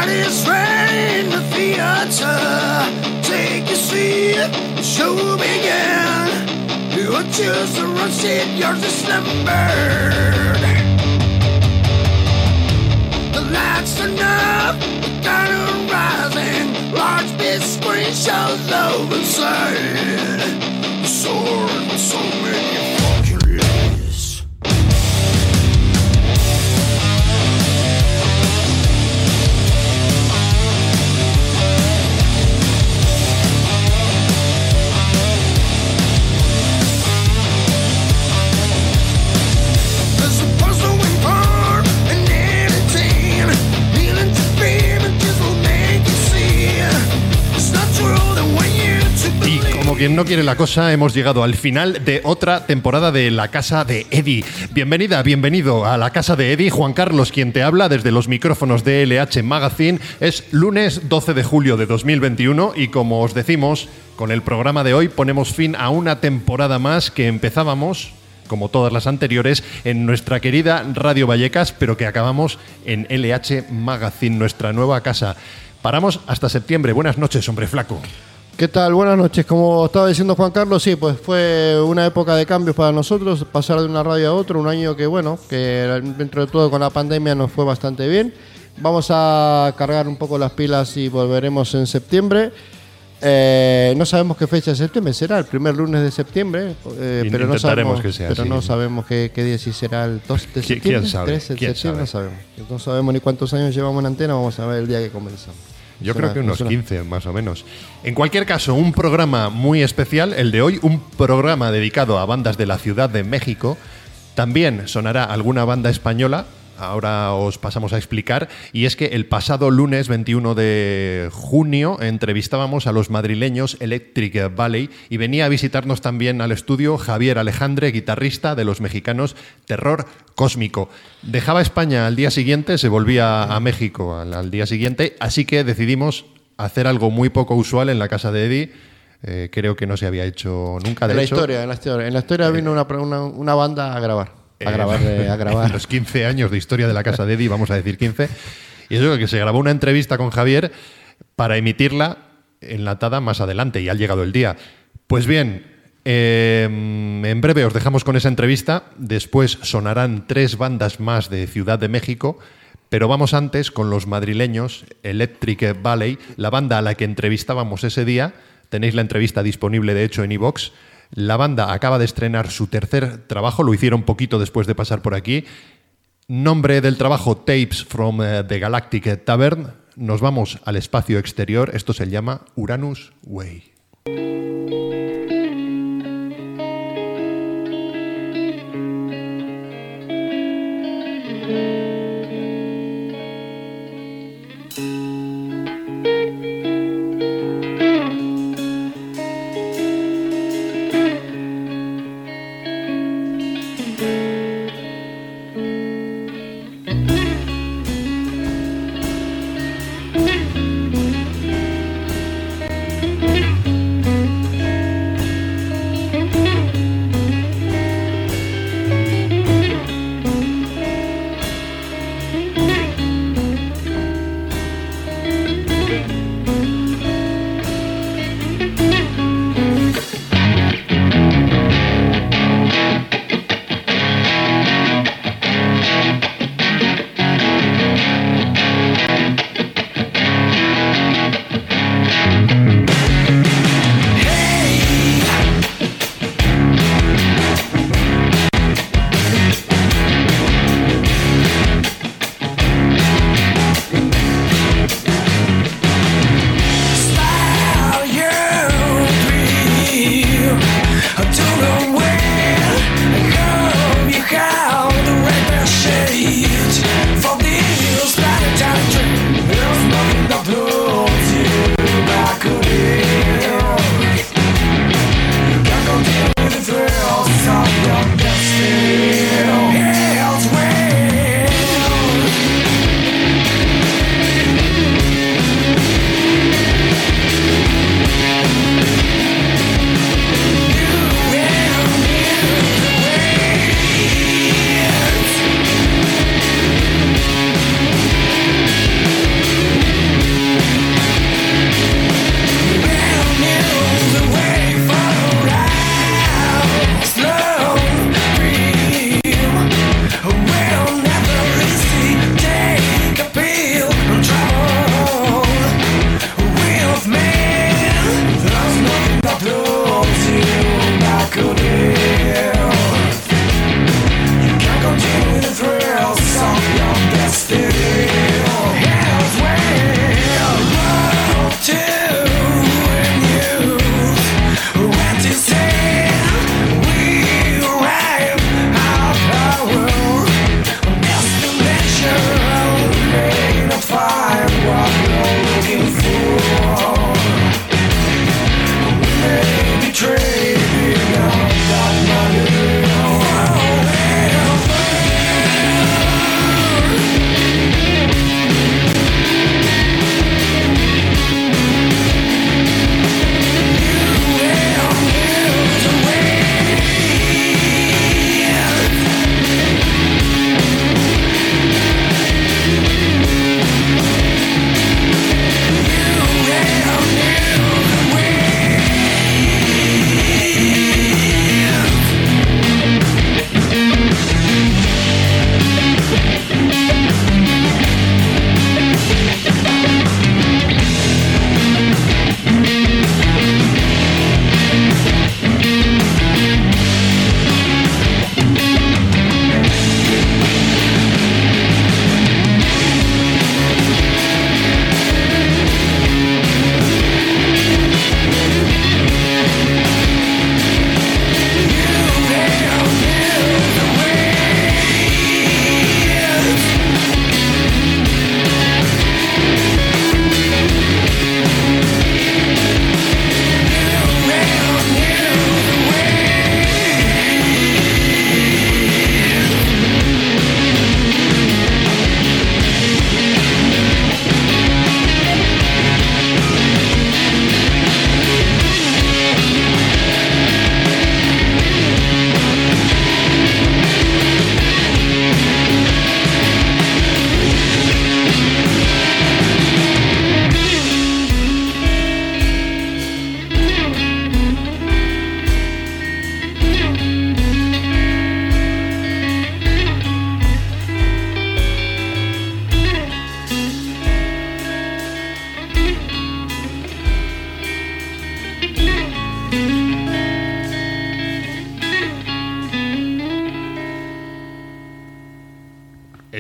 Everybody's ready in the theater. Take a seat, the show began. You choose the wrong seat, yours is numbered. The lights are up, the curtain rising. Large big screen shows open side. Soaring with so many fucking lies. Como quien no quiere la cosa, hemos llegado al final de otra temporada de La Casa de Eddie. Bienvenida, bienvenido a La Casa de Eddie. Juan Carlos, quien te habla desde los micrófonos de LH Magazine. Es lunes 12 de julio de 2021 y como os decimos, con el programa de hoy ponemos fin a una temporada más que empezábamos, como todas las anteriores, en nuestra querida Radio Vallecas, pero que acabamos en LH Magazine, nuestra nueva casa. Paramos hasta septiembre. Buenas noches, hombre flaco. ¿Qué tal? Buenas noches. Como estaba diciendo Juan Carlos, sí, pues fue una época de cambios para nosotros, pasar de una radio a otra, un año que, bueno, que dentro de todo con la pandemia nos fue bastante bien. Vamos a cargar un poco las pilas y volveremos en septiembre. No sabemos qué fecha de septiembre será, el primer lunes de septiembre, pero no sabemos que sea, pero sí. No sabemos qué día, si será el 2 de septiembre, ¿Quién sabe? 3 de ¿Quién septiembre, sabe? no sabemos. No sabemos ni cuántos años llevamos en antena, vamos a ver el día que comenzamos. Yo creo que unos 15 más o menos. En cualquier caso, un programa muy especial, el de hoy, un programa dedicado a bandas de la Ciudad de México. También sonará alguna banda española, ahora os pasamos a explicar, y es que el pasado lunes 21 de junio entrevistábamos a los madrileños Electric Valley y venía a visitarnos también al estudio Javier Alejandre, guitarrista de los mexicanos Terror Cósmico. Dejaba España al día siguiente, se volvía a México al día siguiente, así que decidimos hacer algo muy poco usual en la casa de Eddie. Creo que no se había hecho nunca. En la historia vino una banda a grabar. A grabar. En los 15 años de historia de la casa de Eddie, vamos a decir 15. Y eso que se grabó una entrevista con Javier para emitirla enlatada más adelante, y ha llegado el día. Pues bien, en breve os dejamos con esa entrevista. Después sonarán 3 bandas más de Ciudad de México, pero vamos antes con los madrileños Electric Valley, la banda a la que entrevistábamos ese día. Tenéis la entrevista disponible, de hecho, en iVoox. La banda acaba de estrenar su tercer trabajo, lo hicieron poquito después de pasar por aquí. Nombre del trabajo, Tapes from the Galactic Tavern. Nos vamos al espacio exterior, esto se llama Uranus Way.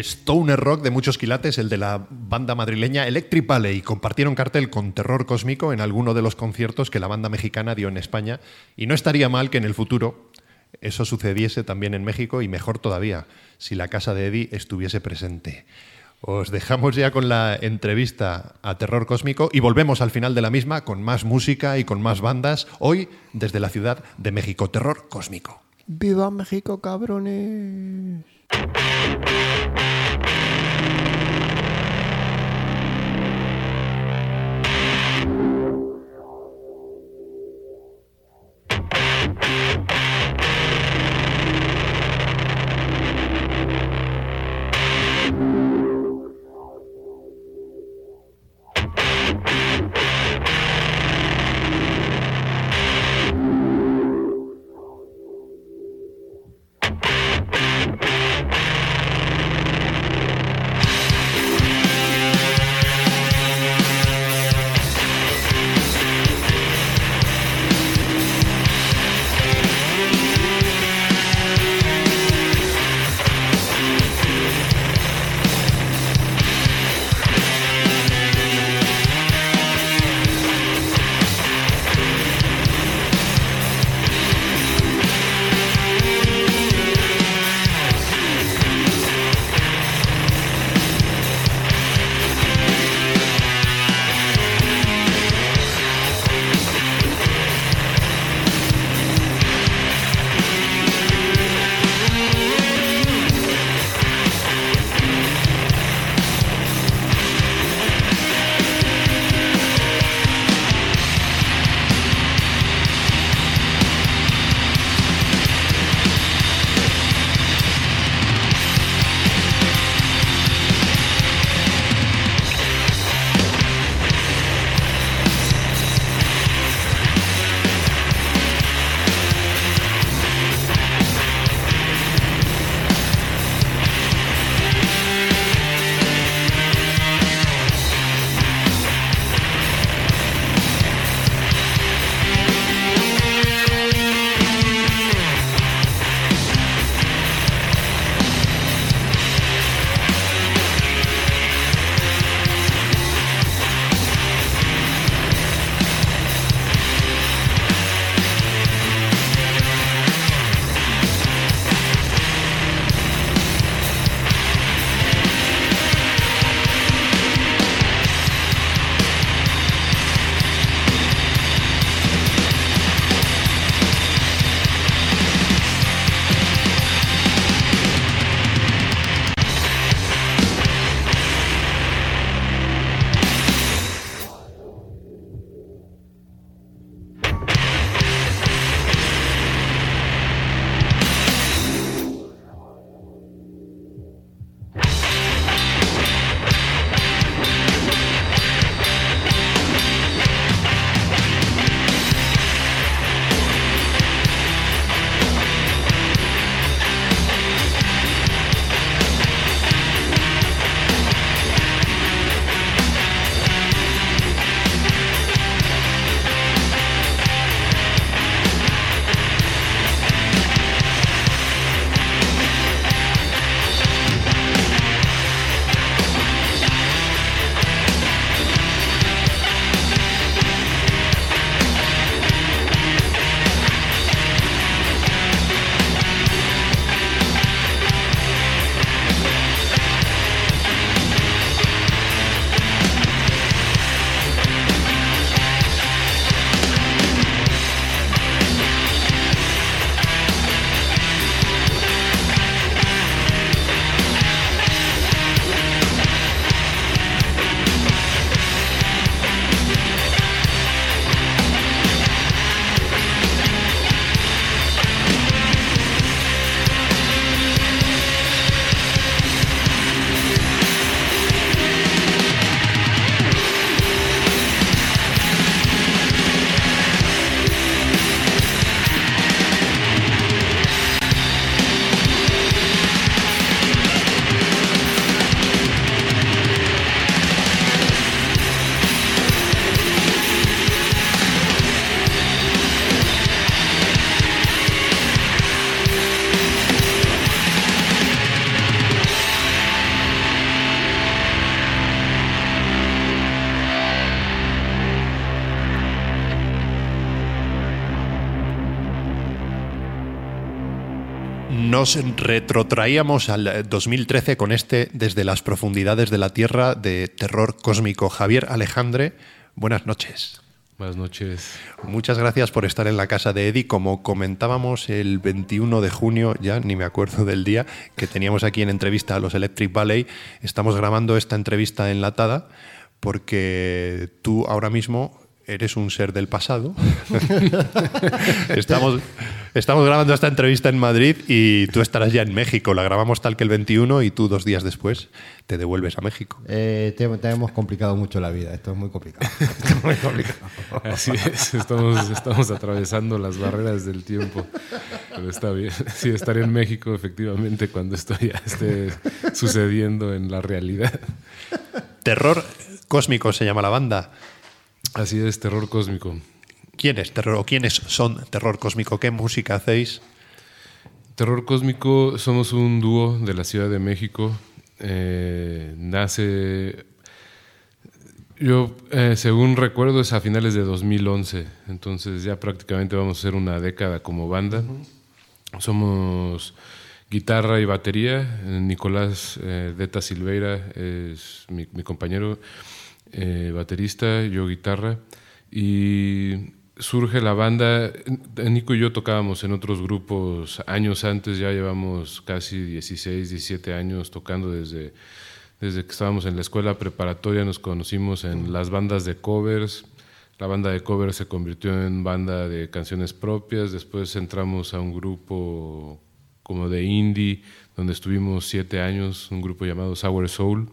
stoner rock de muchos quilates, el de la banda madrileña Electric Valley. Compartieron cartel con Terror Cósmico en alguno de los conciertos que la banda mexicana dio en España. Y no estaría mal que en el futuro eso sucediese también en México, y mejor todavía, si la casa de Eddie estuviese presente. Os dejamos ya con la entrevista a Terror Cósmico y volvemos al final de la misma con más música y con más bandas, hoy desde la Ciudad de México. Terror Cósmico. ¡Viva México, cabrones! Nos retrotraíamos al 2013 con este Desde las profundidades de la Tierra de terror cósmico. Javier Alejandre, buenas noches. Buenas noches. Muchas gracias por estar en la casa de Eddie. Como comentábamos el 21 de junio, ya ni me acuerdo del día, que teníamos aquí en entrevista a los Electric Ballet, estamos grabando esta entrevista enlatada porque tú ahora mismo eres un ser del pasado. Estamos grabando esta entrevista en Madrid y tú estarás ya en México. La grabamos tal que el 21 y tú 2 días después te devuelves a México. Te hemos complicado mucho la vida. Esto es muy complicado. Esto es muy complicado. Así es, estamos atravesando las barreras del tiempo. Pero está bien. Sí, estaré en México efectivamente cuando esto ya esté sucediendo en la realidad. Terror Cósmico se llama la banda. Así es, Terror Cósmico. ¿Quién es Terror o quiénes son Terror Cósmico? ¿Qué música hacéis? Terror Cósmico somos un dúo de la Ciudad de México. Según recuerdo, es a finales de 2011. Entonces ya prácticamente vamos a hacer una década como banda. Somos guitarra y batería. Nicolás Deta Silveira es mi compañero baterista, yo guitarra. Y surge la banda. Nico y yo tocábamos en otros grupos años antes, ya llevamos casi 16, 17 años tocando desde que estábamos en la escuela preparatoria. Nos conocimos en las bandas de covers. La banda de covers se convirtió en banda de canciones propias. Después entramos a un grupo como de indie, donde estuvimos 7 años, un grupo llamado Sour Soul.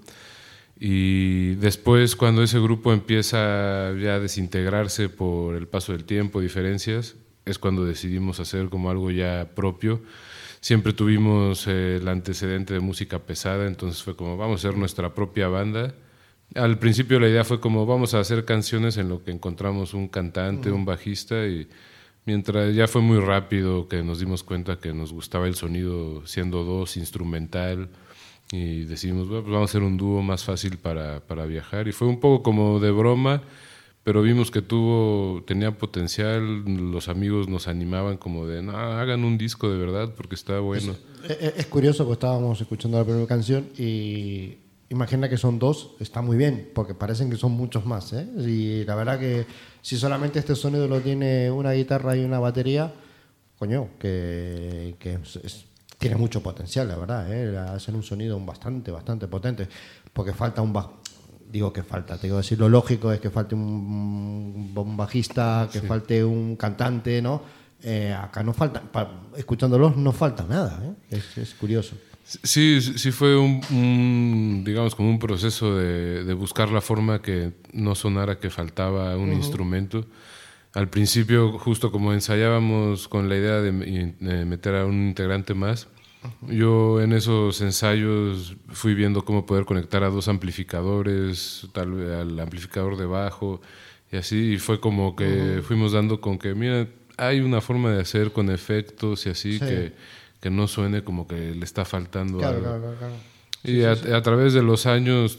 Y después, cuando ese grupo empieza ya a desintegrarse por el paso del tiempo, diferencias, es cuando decidimos hacer como algo ya propio. Siempre tuvimos el antecedente de música pesada, entonces fue como, vamos a hacer nuestra propia banda. Al principio la idea fue como, vamos a hacer canciones en lo que encontramos un cantante, un bajista, y mientras ya fue muy rápido que nos dimos cuenta que nos gustaba el sonido siendo 2, instrumental. Y decidimos, bueno, pues vamos a hacer un dúo más fácil para viajar. Y fue un poco como de broma, pero vimos que tenía potencial. Los amigos nos animaban como de, no, hagan un disco de verdad porque está bueno. Es curioso que estábamos escuchando la primera canción y imagina que son 2, está muy bien, porque parecen que son muchos más, ¿eh? Y la verdad que si solamente este sonido lo tiene una guitarra y una batería, coño, que tiene mucho potencial, la verdad, ¿eh? Hacen un sonido bastante potente, porque falta digo que falta, te digo decir, lo lógico es que falte un bajista, que falte un cantante, ¿no? Acá no falta, escuchándolos no falta nada, ¿eh? Es curioso. Sí fue digamos como un proceso de buscar la forma que no sonara que faltaba un instrumento. Al principio, justo como ensayábamos con la idea de meter a un integrante más, yo en esos ensayos fui viendo cómo poder conectar a 2 amplificadores, tal vez al amplificador de bajo, y así, y fue como que fuimos dando con que, mira, hay una forma de hacer con efectos y así, que no suene como que le está faltando algo. Claro. Y a través de los años,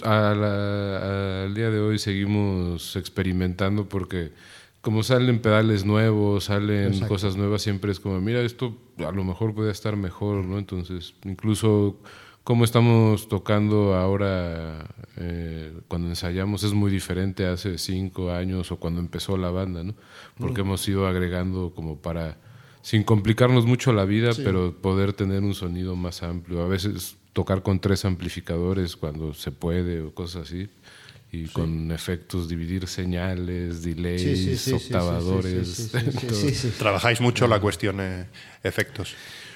al día de hoy, seguimos experimentando porque como salen pedales nuevos, salen cosas nuevas, siempre es como, mira, esto a lo mejor puede estar mejor, ¿no? Entonces, incluso como estamos tocando ahora, cuando ensayamos, es muy diferente hace 5 años o cuando empezó la banda, ¿no? Porque hemos ido agregando como para, sin complicarnos mucho la vida, pero poder tener un sonido más amplio. A veces tocar con 3 amplificadores cuando se puede o cosas así. Y con efectos, dividir señales, delays, octavadores. ¿Trabajáis mucho la cuestión efectos?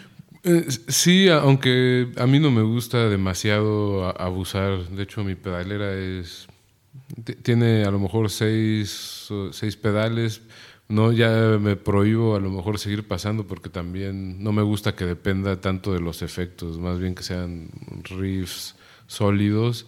Sí, aunque a mí no me gusta demasiado abusar. De hecho, mi pedalera tiene a lo mejor 6 pedales. No, ya me prohíbo a lo mejor seguir pasando porque también no me gusta que dependa tanto de los efectos. Más bien que sean riffs sólidos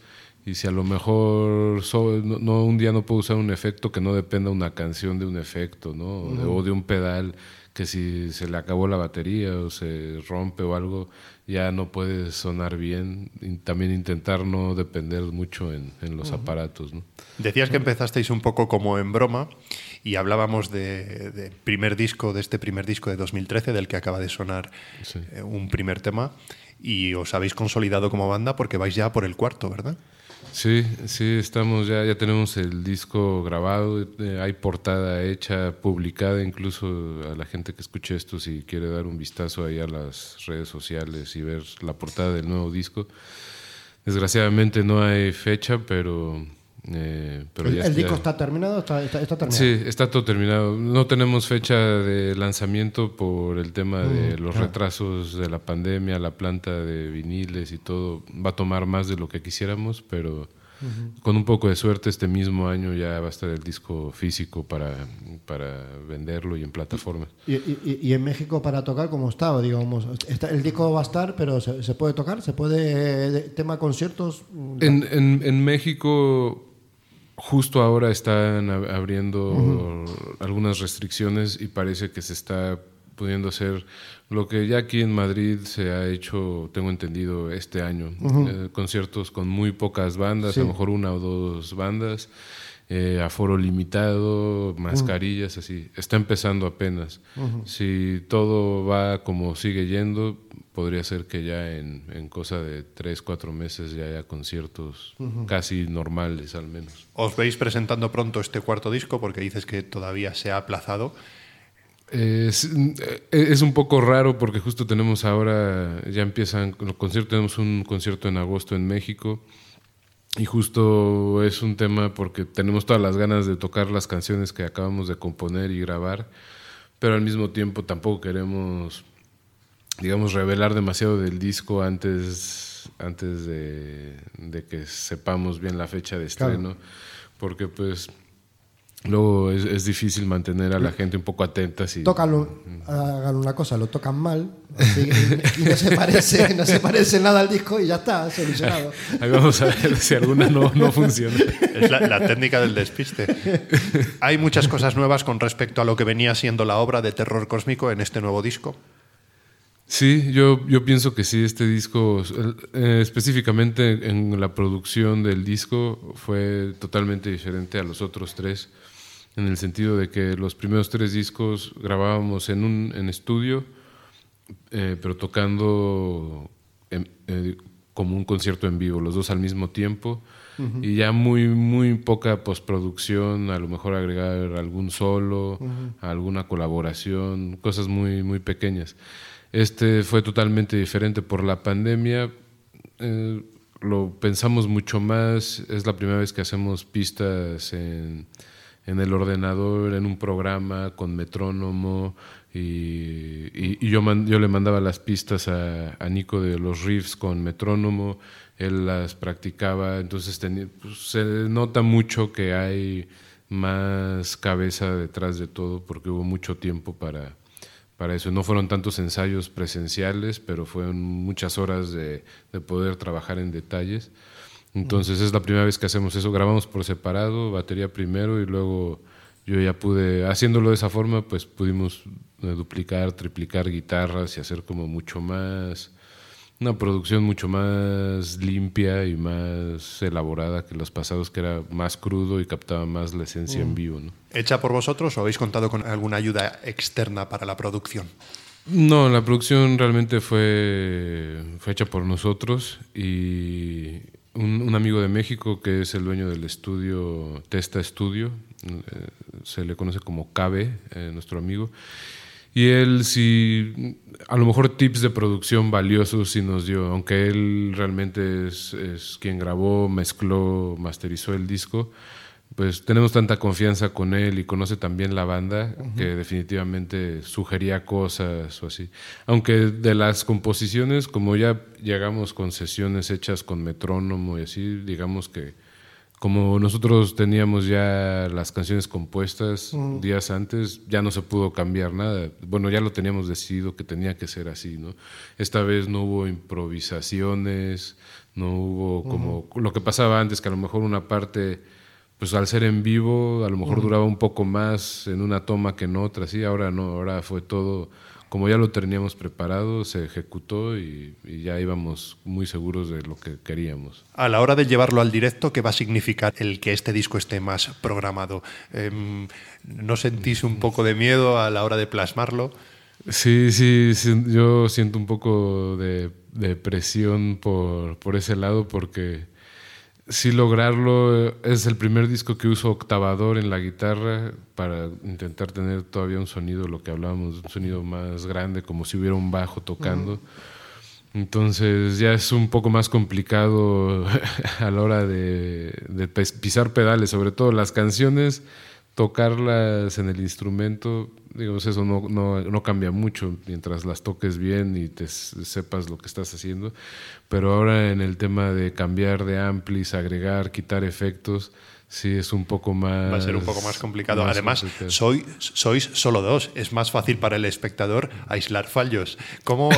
Y si a lo mejor un día no puedo usar un efecto, que no dependa una canción de un efecto, ¿no? O de un pedal, que si se le acabó la batería o se rompe o algo, ya no puede sonar bien. Y también intentar no depender mucho en los aparatos, ¿no? Decías que empezasteis un poco como en broma y hablábamos de este primer disco de 2013, del que acaba de sonar Sí. un primer tema, y os habéis consolidado como banda porque vais ya por el cuarto, ¿verdad? Sí, estamos ya tenemos el disco grabado, hay portada hecha, publicada, incluso a la gente que escuche esto, si quiere dar un vistazo ahí a las redes sociales y ver la portada del nuevo disco. Desgraciadamente no hay fecha, pero ¿El disco está terminado? ¿Está terminado? Sí, está todo terminado. No tenemos fecha de lanzamiento por el tema de los retrasos de la pandemia, la planta de viniles y todo. Va a tomar más de lo que quisiéramos, pero con un poco de suerte este mismo año ya va a estar el disco físico para venderlo y en plataformas. ¿Y en México para tocar cómo está? Digamos, el disco va a estar, pero ¿se puede tocar? ¿Se puede tema conciertos? En México justo ahora están abriendo algunas restricciones y parece que se está pudiendo hacer lo que ya aquí en Madrid se ha hecho, tengo entendido, este año. Conciertos con muy pocas bandas, Sí. a lo mejor 1 o 2 bandas, aforo limitado, mascarillas, así. Está empezando apenas. Si todo va como sigue yendo, podría ser que ya en cosa de 3, 4 meses ya haya conciertos casi normales al menos. ¿Os veis presentando pronto este cuarto disco? Porque dices que todavía se ha aplazado. Es un poco raro porque justo tenemos ahora, ya empiezan los conciertos, tenemos un concierto en agosto en México y justo es un tema porque tenemos todas las ganas de tocar las canciones que acabamos de componer y grabar, pero al mismo tiempo tampoco queremos, digamos, revelar demasiado del disco antes de que sepamos bien la fecha de estreno, porque pues luego es difícil mantener a la gente un poco atenta. Hagan una cosa, lo tocan mal así, y no se parece nada al disco y ya está, solucionado. Ahí vamos a ver si alguna no funciona. Es la técnica del despiste. ¿Hay muchas cosas nuevas con respecto a lo que venía siendo la obra de Terror Cósmico en este nuevo disco? Sí, yo pienso que sí, este disco, específicamente en la producción del disco, fue totalmente diferente a los otros 3, en el sentido de que los primeros 3 discos grabábamos en estudio, pero tocando como un concierto en vivo, los 2 al mismo tiempo, y ya muy, muy poca postproducción, a lo mejor agregar algún solo, alguna colaboración, cosas muy, muy pequeñas. Este fue totalmente diferente por la pandemia, lo pensamos mucho más, es la primera vez que hacemos pistas en el ordenador, en un programa con metrónomo, y yo le mandaba las pistas a Nico de los riffs con metrónomo, él las practicaba, entonces se nota mucho que hay más cabeza detrás de todo porque hubo mucho tiempo para eso. No fueron tantos ensayos presenciales, pero fueron muchas horas de poder trabajar en detalles. Entonces es la primera vez que hacemos eso. Grabamos por separado, batería primero, y luego yo ya pude, haciéndolo de esa forma, pues pudimos duplicar, triplicar guitarras y hacer como mucho más, una producción mucho más limpia y más elaborada que los pasados, que era más crudo y captaba más la esencia en vivo, ¿no? ¿Hecha por vosotros o habéis contado con alguna ayuda externa para la producción? No, la producción realmente fue hecha por nosotros, y un amigo de México que es el dueño del estudio Testa Studio, se le conoce como Cabe, nuestro amigo, y él sí, a lo mejor tips de producción valiosos sí nos dio, aunque él realmente es quien grabó, mezcló, masterizó el disco. Pues tenemos tanta confianza con él y conoce también la banda que definitivamente sugería cosas o así. Aunque de las composiciones, como ya llegamos con sesiones hechas con metrónomo y así, digamos que como nosotros teníamos ya las canciones compuestas días antes, ya no se pudo cambiar nada. Bueno, ya lo teníamos decidido que tenía que ser así, ¿no? Esta vez no hubo improvisaciones, no hubo como lo que pasaba antes, que a lo mejor una parte, pues al ser en vivo, a lo mejor duraba un poco más en una toma que en otra, sí, ahora no, ahora fue todo, como ya lo teníamos preparado, se ejecutó y ya íbamos muy seguros de lo que queríamos. A la hora de llevarlo al directo, ¿qué va a significar el que este disco esté más programado? ¿No sentís un poco de miedo a la hora de plasmarlo? Sí, yo siento un poco de presión por ese lado, porque sí lograrlo, es el primer disco que uso octavador en la guitarra para intentar tener todavía un sonido, lo que hablábamos, un sonido más grande, como si hubiera un bajo tocando. Entonces ya es un poco más complicado a la hora de pisar pedales, sobre todo las canciones, tocarlas en el instrumento, digamos, eso no cambia mucho mientras las toques bien y te sepas lo que estás haciendo, pero ahora en el tema de cambiar de amplis, agregar, quitar efectos, sí es un poco más... Va a ser un poco más complicado. Además, sois solo dos. Es más fácil para el espectador aislar fallos. ¿Cómo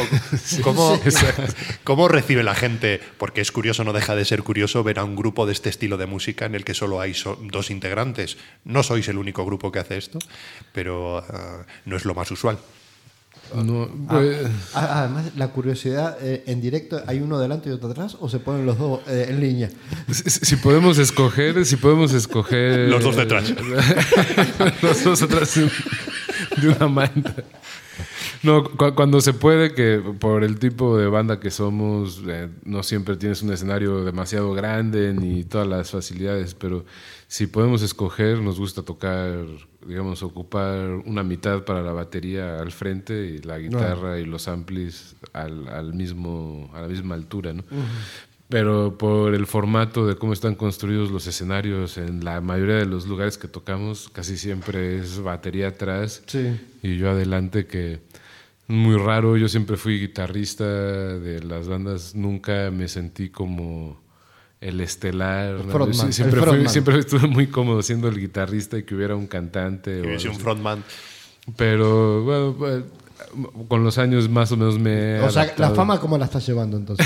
recibe la gente? Porque es curioso, no deja de ser curioso ver a un grupo de este estilo de música en el que solo hay dos integrantes. No sois el único grupo que hace esto, pero no es lo más usual. No, pues... Además, la curiosidad, en directo, ¿hay uno delante y otro atrás o se ponen los dos en línea? Si podemos escoger... Los dos detrás. Los dos atrás de una manta. No, cuando se puede, que por el tipo de banda que somos, no siempre tienes un escenario demasiado grande ni todas las facilidades, pero si podemos escoger, nos gusta tocar, digamos, ocupar una mitad para la batería al frente y la guitarra y los amplis a la misma altura, ¿no? Pero por el formato de cómo están construidos los escenarios en la mayoría de los lugares que tocamos, casi siempre es batería atrás y yo adelante, que muy raro. Yo siempre fui guitarrista de las bandas, nunca me sentí como el estelar. Siempre estuve muy cómodo siendo el guitarrista y que hubiera un cantante. Que hubiese un frontman. Pero bueno, con los años más o menos me he sea, adaptado. la fama, ¿cómo la estás llevando entonces?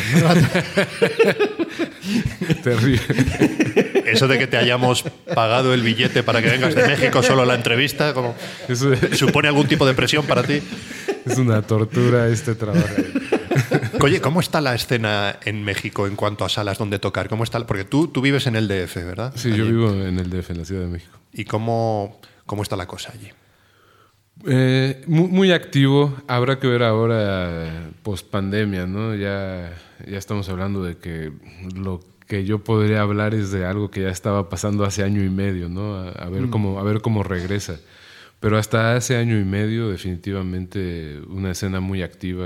Terrible. Eso de que te hayamos pagado el billete para que vengas de México solo a la entrevista, ¿cómo? ¿Supone algún tipo de presión para ti? Es una tortura este trabajo. Oye, ¿cómo está la escena en México en cuanto a salas donde tocar? ¿Cómo está? Porque tú vives en el DF, ¿verdad? Sí, yo vivo en el DF, en la Ciudad de México. ¿Y cómo está la cosa allí? Muy activo. Habrá que ver ahora post pandemia, ¿no? Ya estamos hablando de que lo que yo podría hablar es de algo que ya estaba pasando hace año y medio, ¿no? A ver cómo regresa. Pero hasta hace año y medio, definitivamente, una escena muy activa.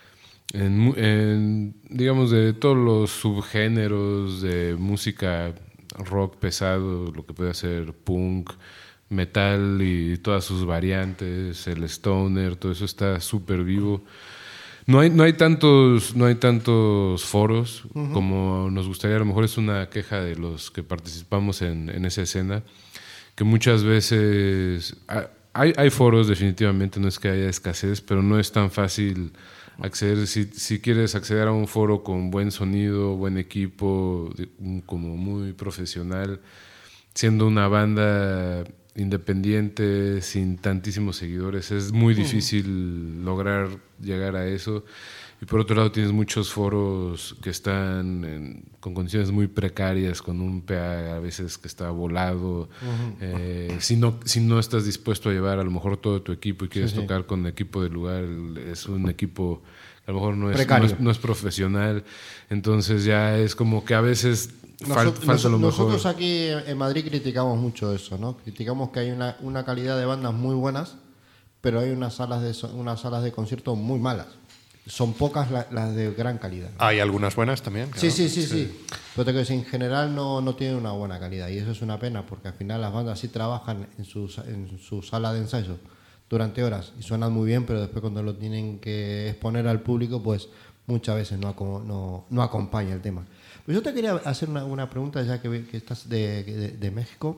Digamos, de todos los subgéneros de música rock pesado, lo que puede ser punk, metal y todas sus variantes, el stoner, todo eso está súper vivo. No hay tantos foros como nos gustaría. A lo mejor es una queja de los que participamos en esa escena, que muchas veces hay foros, definitivamente, no es que haya escasez, pero no es tan fácil acceder. Si quieres acceder a un foro con buen sonido, buen equipo, como muy profesional, siendo una banda independiente, sin tantísimos seguidores, es muy difícil lograr llegar a eso. Y por otro lado tienes muchos foros que están con condiciones muy precarias, con un PA a veces que está volado. Si no estás dispuesto a llevar a lo mejor todo tu equipo y quieres tocar con equipo del lugar, es un equipo que a lo mejor no es profesional. Entonces ya es como que a veces falta lo mejor. Nosotros aquí en Madrid criticamos mucho eso, ¿no? Criticamos que hay una calidad de bandas muy buenas, pero hay unas salas de concierto muy malas. Son pocas las de gran calidad. Hay algunas buenas también. Claro. Sí. Pero te quiero decir, en general no tienen una buena calidad, y eso es una pena, porque al final las bandas sí trabajan en su sala de ensayo durante horas y suenan muy bien, pero después cuando lo tienen que exponer al público, pues muchas veces no acompaña el tema. Pues yo te quería hacer una pregunta, ya que estás de México.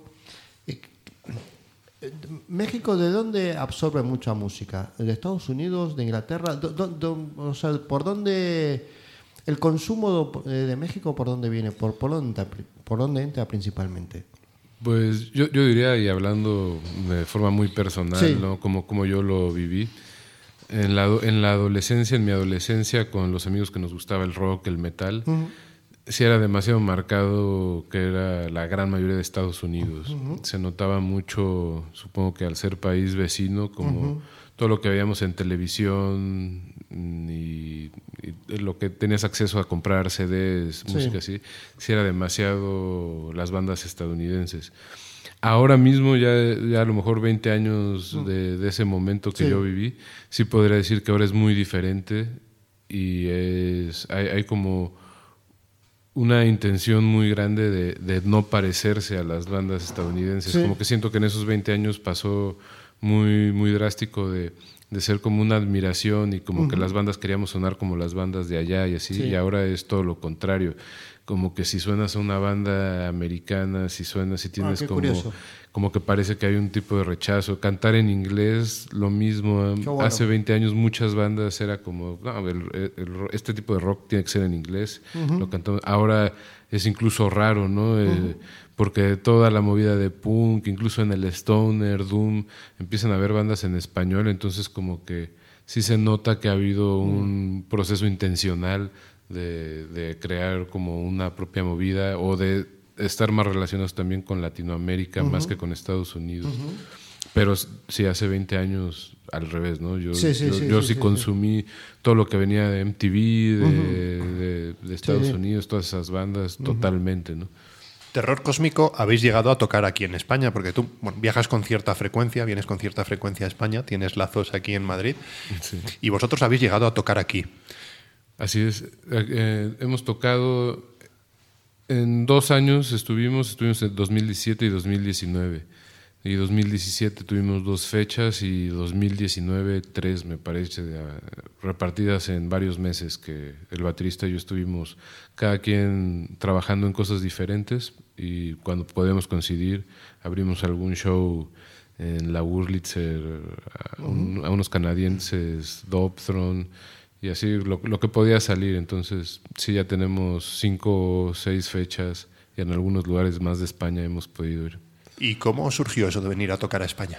México, ¿de dónde absorbe mucha música? ¿De Estados Unidos, de Inglaterra? O sea, ¿por dónde el consumo de México, por dónde viene? ¿Por dónde entra principalmente? Pues yo diría, y hablando de forma muy personal, Sí. ¿no? Como yo lo viví, en la adolescencia, en mi adolescencia, con los amigos que nos gustaba el rock, el metal, sí era demasiado marcado que era la gran mayoría de Estados Unidos. Se notaba mucho, supongo que al ser país vecino, como todo lo que veíamos en televisión y lo que tenías acceso a comprar CDs, música así, sí era demasiado las bandas estadounidenses. Ahora mismo, ya a lo mejor 20 años de ese momento que yo viví, sí podría decir que ahora es muy diferente y hay como una intención muy grande de no parecerse a las bandas estadounidenses. Sí. Como que siento que en esos 20 años pasó muy, muy drástico de ser como una admiración y como que las bandas queríamos sonar como las bandas de allá y así, Sí. y ahora es todo lo contrario. Como que si suenas a una banda americana, si tienes qué curioso. como que parece que hay un tipo de rechazo. Cantar en inglés, lo mismo. Qué bueno. Hace 20 años muchas bandas era como, no, este tipo de rock tiene que ser en inglés. Lo cantamos. Ahora es incluso raro, ¿no? Porque toda la movida de punk, incluso en el stoner, doom, empiezan a haber bandas en español, entonces como que sí se nota que ha habido un proceso intencional de crear como una propia movida o de estar más relacionados también con Latinoamérica más que con Estados Unidos. Pero sí, hace 20 años al revés, ¿no? Yo sí consumí todo lo que venía de MTV, de Estados Unidos, todas esas bandas, totalmente, ¿no? Terror Cósmico habéis llegado a tocar aquí en España, porque tú viajas con cierta frecuencia, vienes con cierta frecuencia a España, tienes lazos aquí en Madrid, y vosotros habéis llegado a tocar aquí. Así es. Hemos tocado en 2 años, estuvimos en 2017 y 2019. Y 2017 tuvimos 2 fechas y 2019 3, me parece, repartidas en varios meses, que el baterista y yo estuvimos cada quien trabajando en cosas diferentes, y cuando podemos coincidir abrimos algún show en la Wurlitzer a unos canadienses, Dobthrone, y así lo que podía salir. Entonces sí, ya tenemos 5 o 6 fechas y en algunos lugares más de España hemos podido ir. ¿Y cómo surgió eso de venir a tocar a España?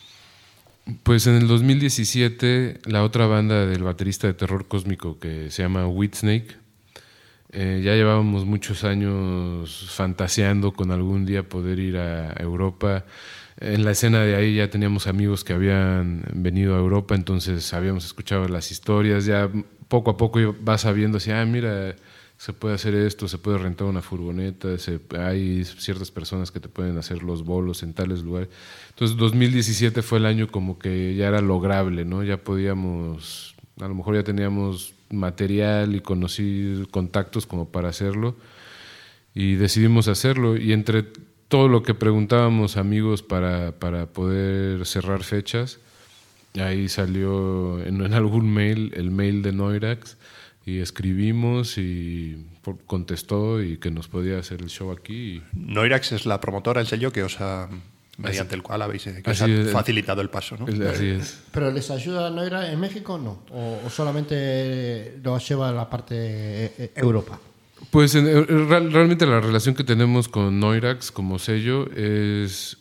Pues en el 2017 la otra banda del baterista de Terror Cósmico, que se llama Whitsnake, ya llevábamos muchos años fantaseando con algún día poder ir a Europa. En la escena de ahí ya teníamos amigos que habían venido a Europa, entonces habíamos escuchado las historias, ya poco a poco vas sabiendo así, mira, se puede hacer esto, se puede rentar una furgoneta, hay ciertas personas que te pueden hacer los bolos en tales lugares. Entonces 2017 fue el año como que ya era lograble, ¿no? Ya podíamos, a lo mejor ya teníamos material y conocí contactos como para hacerlo, y decidimos hacerlo, y entre todo lo que preguntábamos amigos para poder cerrar fechas, ahí salió en algún mail, el mail de Noirax, y escribimos y contestó y que nos podía hacer el show aquí. Noirax es la promotora, el sello que os ha, mediante el cual habéis facilitado el paso, ¿no? Así es. ¿Pero les ayuda a Noira en México no? ¿O solamente lo lleva a la parte Europa? Pues realmente la relación que tenemos con Noirax como sello es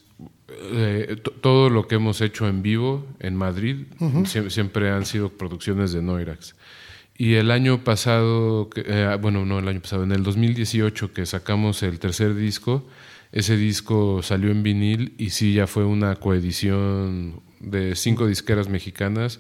todo lo que hemos hecho en vivo en Madrid, siempre han sido producciones de Noirax. Y el año pasado, en el 2018 que sacamos el tercer disco, ese disco salió en vinil y sí, ya fue una coedición de 5 disqueras mexicanas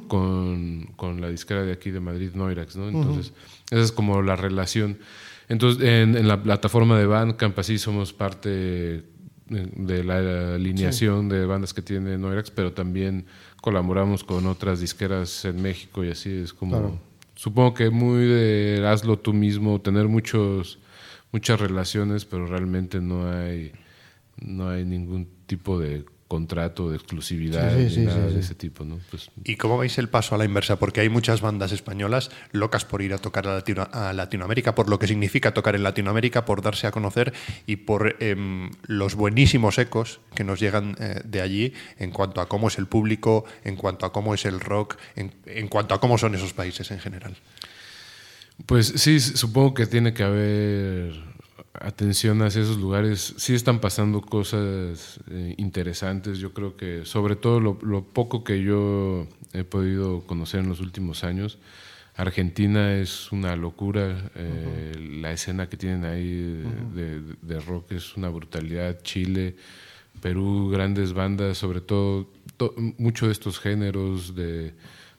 con la disquera de aquí de Madrid, Noirax, ¿no? Entonces, esa es como la relación. Entonces, en la plataforma de Bandcamp, así somos parte de la alineación de bandas que tiene Noirax, pero también colaboramos con otras disqueras en México y así es como... Claro. Supongo que muy de hazlo tú mismo, tener muchas relaciones, pero realmente no hay ningún tipo de contrato de exclusividad Sí, ni sí, nada sí, de sí. ese tipo, ¿no? Pues, ¿Y cómo veis el paso a la inversa? Porque hay muchas bandas españolas locas por ir a tocar a Latinoamérica, por lo que significa tocar en Latinoamérica, por darse a conocer y por los buenísimos ecos que nos llegan de allí en cuanto a cómo es el público, en cuanto a cómo es el rock, en cuanto a cómo son esos países en general. pues sí, supongo que tiene que haber atención hacia esos lugares. Sí están pasando cosas interesantes. Yo creo que sobre todo lo poco que yo he podido conocer en los últimos años, Argentina es una locura. La escena que tienen ahí de rock es una brutalidad. Chile, Perú, grandes bandas, sobre todo mucho de estos géneros de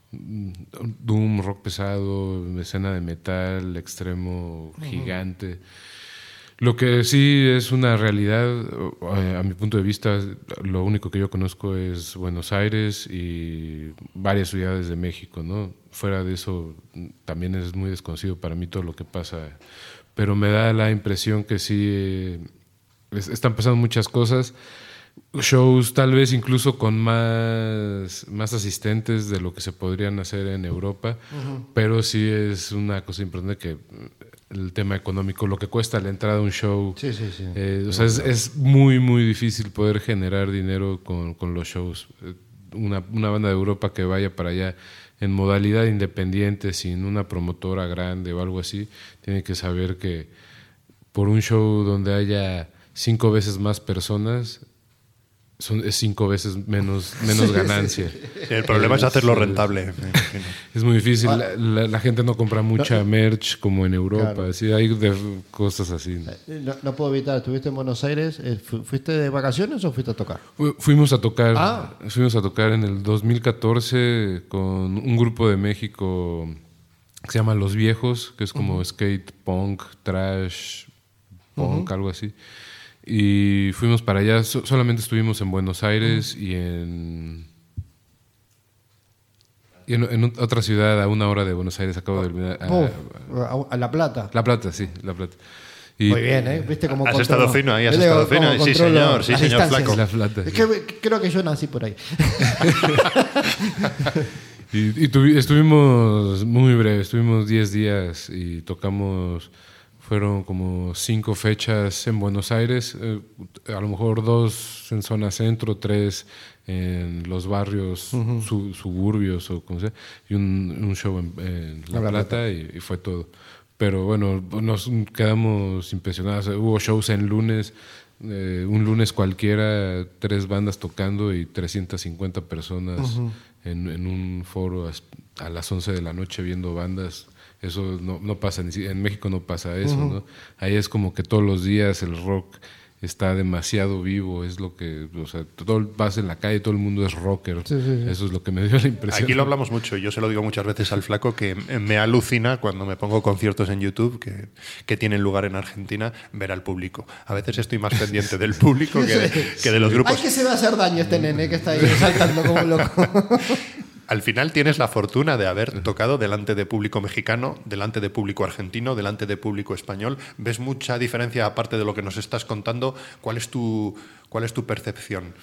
doom, rock pesado, escena de metal, extremo gigante. Lo que sí es una realidad, a mi punto de vista, lo único que yo conozco es Buenos Aires y varias ciudades de México, ¿no? Fuera de eso, también es muy desconocido para mí todo lo que pasa, pero me da la impresión que sí están pasando muchas cosas. Shows tal vez incluso con más asistentes de lo que se podrían hacer en Europa, pero sí es una cosa importante que el tema económico, lo que cuesta la entrada a un show, Sí, sí, sí. o sea, es muy, muy difícil poder generar dinero con los shows. Una banda de Europa que vaya para allá en modalidad independiente, sin una promotora grande o algo así, tiene que saber que por un show donde haya 5 veces más personas, es 5 veces menos ganancia. El problema es hacerlo rentable. me imagino. Es muy difícil. La gente no compra mucha merch como en Europa. Claro. Sí, hay cosas así. No puedo evitar, estuviste en Buenos Aires, ¿fuiste de vacaciones o fuiste a tocar? Fuimos a tocar. Ah. Fuimos a tocar en el 2014 con un grupo de México que se llama Los Viejos, que es como skate punk, trash punk, algo así. Y fuimos para allá. Solamente estuvimos en Buenos Aires y en otra ciudad a 1 hora de Buenos Aires. Acabo de olvidar. A La Plata. La Plata, sí, La Plata. Y Muy bien, ¿eh? ¿Viste cómo Has controlo? estado fino ahí, has ¿Viste estado cómo fino? Sí, controlo señor, sí, las señor distancias? Flaco. La Plata. Es que creo que yo nací por ahí. Estuvimos muy breve, estuvimos 10 días y tocamos, fueron como 5 fechas en Buenos Aires, a lo mejor 2 en zona centro, 3 en los barrios suburbios o como sea, y un show en La Plata y fue todo. Pero bueno, nos quedamos impresionados. Hubo shows en lunes, un lunes cualquiera, 3 bandas tocando y 350 personas en un foro a las 11 de la noche viendo bandas. Eso no pasa, en México no pasa eso, ¿no? Ahí es como que todos los días el rock está demasiado vivo, es lo que, o sea, vas en la calle, todo el mundo es rocker. Sí, sí, sí. Eso es lo que me dio la impresión. Aquí lo hablamos mucho, yo se lo digo muchas veces al Flaco, que me alucina cuando me pongo conciertos en YouTube que tienen lugar en Argentina, ver al público. A veces estoy más pendiente del público que de los grupos. Ay, que se va a hacer daño este nene que está ahí saltando como un loco. Al final tienes la fortuna de haber tocado delante de público mexicano, delante de público argentino, delante de público español. ¿Ves mucha diferencia aparte de lo que nos estás contando? ¿Cuál es tu percepción?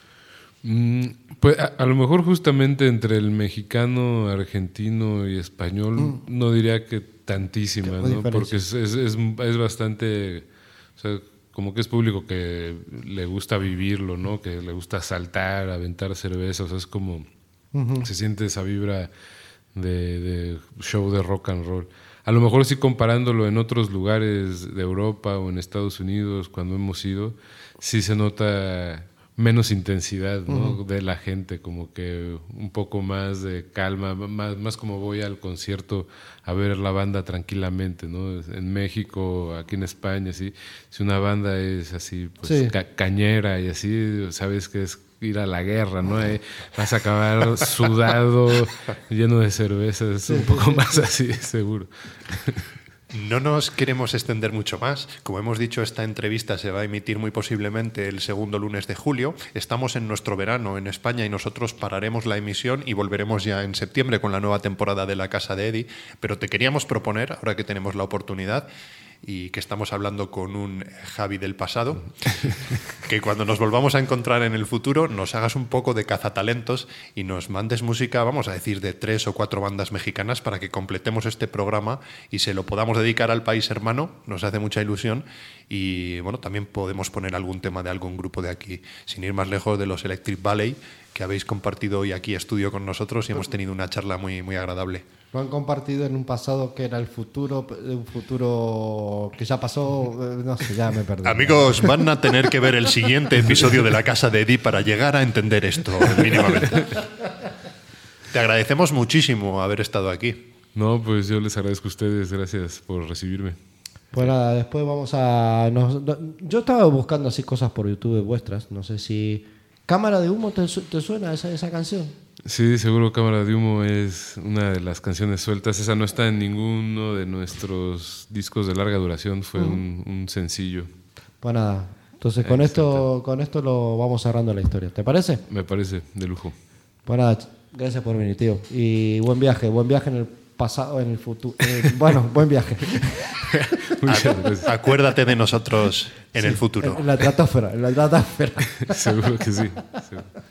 Pues a lo mejor justamente entre el mexicano, argentino y español no diría que tantísima, ¿no? Porque es bastante, o sea, como que es público que le gusta vivirlo, ¿no? Que le gusta saltar, aventar cerveza, o sea, es como se siente esa vibra de show de rock and roll. A lo mejor sí comparándolo en otros lugares de Europa o en Estados Unidos cuando hemos ido, sí se nota menos intensidad, ¿no? De la gente, como que un poco más de calma, más como voy al concierto a ver la banda tranquilamente, ¿no? En México, aquí en España, sí, si una banda es así, pues cañera y así, sabes que es ir a la guerra, ¿no? Vas a acabar sudado, lleno de cerveza, es un poco más así, seguro. No nos queremos extender mucho más. Como hemos dicho, esta entrevista se va a emitir muy posiblemente el segundo lunes de julio. Estamos en nuestro verano en España y nosotros pararemos la emisión y volveremos ya en septiembre con la nueva temporada de La Casa de Eddie. Pero te queríamos proponer, ahora que tenemos la oportunidad, y que estamos hablando con un Javi del pasado, que cuando nos volvamos a encontrar en el futuro nos hagas un poco de cazatalentos y nos mandes música, vamos a decir, de 3 o 4 bandas mexicanas para que completemos este programa y se lo podamos dedicar al país hermano. Nos hace mucha ilusión y bueno, también podemos poner algún tema de algún grupo de aquí, sin ir más lejos de los Electric Valley, que habéis compartido hoy aquí estudio con nosotros y hemos tenido una charla muy, muy agradable. Lo han compartido en un pasado que era el futuro, un futuro que ya pasó, no sé, ya me perdí. Amigos, van a tener que ver el siguiente episodio de La Casa de Eddie para llegar a entender esto mínimamente. Te agradecemos muchísimo haber estado aquí. No, pues yo les agradezco a ustedes, gracias por recibirme. Pues nada, después vamos a... yo estaba buscando así cosas por YouTube vuestras, no sé si... ¿Cámara de Humo te suena esa canción? Sí, seguro Cámara de Humo es una de las canciones sueltas. Esa no está en ninguno de nuestros discos de larga duración, fue un sencillo. Pues nada, entonces con esto lo vamos cerrando la historia. ¿Te parece? Me parece, de lujo. Pues nada, gracias por venir, tío. Y buen viaje en el pasado, en el futuro. Bueno, buen viaje. Muchas gracias. Acuérdate de nosotros en el futuro. En la estratosfera. Seguro que sí. Seguro.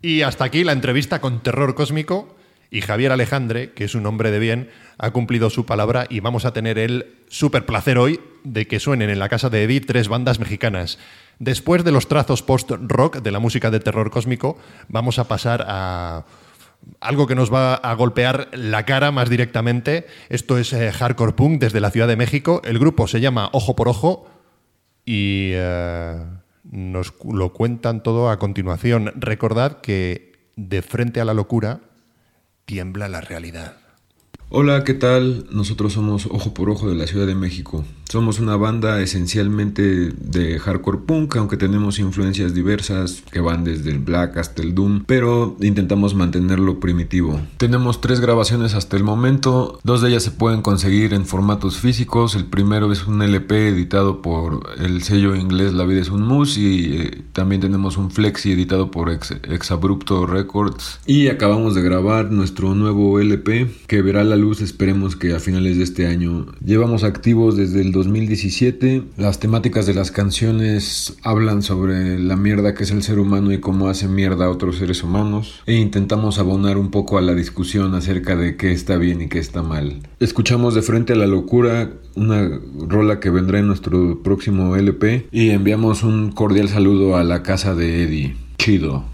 Y hasta aquí la entrevista con Terror Cósmico. Y Javier Alejandre, que es un hombre de bien, ha cumplido su palabra y vamos a tener el súper placer hoy de que suenen en la casa de Eddie 3 bandas mexicanas. Después de los trazos post-rock de la música de Terror Cósmico, vamos a pasar a algo que nos va a golpear la cara más directamente. Esto es hardcore punk desde la Ciudad de México. El grupo se llama Ojo por Ojo y nos lo cuentan todo a continuación. Recordad que de frente a la locura tiembla la realidad. Hola, ¿qué tal? Nosotros somos Ojo por Ojo de la Ciudad de México. Somos una banda esencialmente de hardcore punk, aunque tenemos influencias diversas que van desde el black hasta el doom, pero intentamos mantenerlo primitivo. Tenemos 3 grabaciones hasta el momento, 2 de ellas se pueden conseguir en formatos físicos. El primero es un LP editado por el sello inglés La Vida es un Mus y también tenemos un flexi editado por Exabrupto Records. Y acabamos de grabar nuestro nuevo LP que verá la luz, esperemos que a finales de este año. Llevamos activos desde el 2017. Las temáticas de las canciones hablan sobre la mierda que es el ser humano y cómo hace mierda a otros seres humanos, e intentamos abonar un poco a la discusión acerca de qué está bien y qué está mal. Escuchamos De frente a la locura, una rola que vendrá en nuestro próximo LP, y enviamos un cordial saludo a la casa de Eddie. Chido.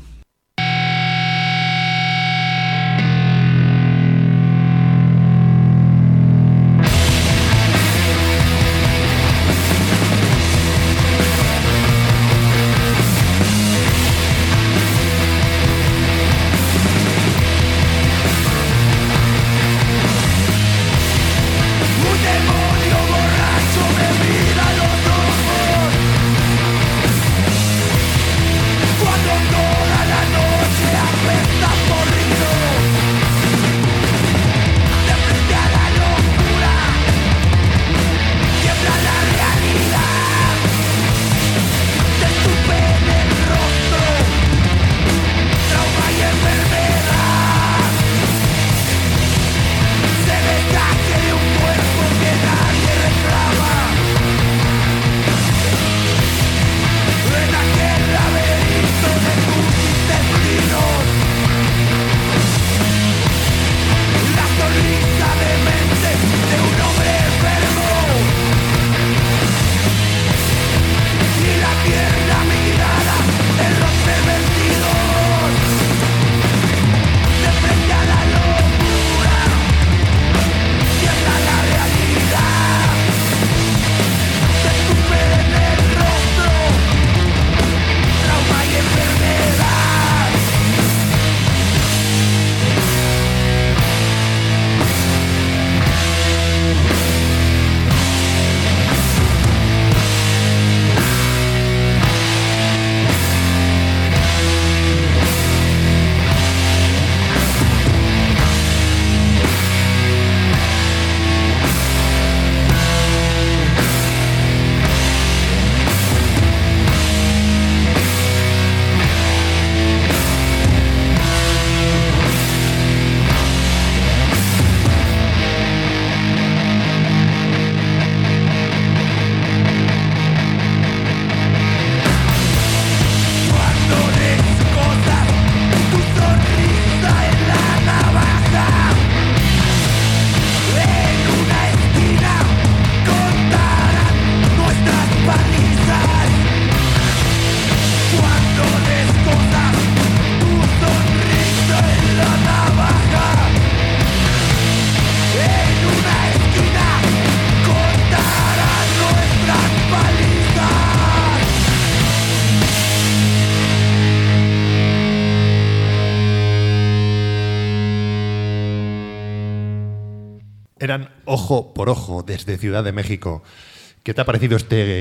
Eran Ojo por Ojo desde Ciudad de México. ¿Qué te ha parecido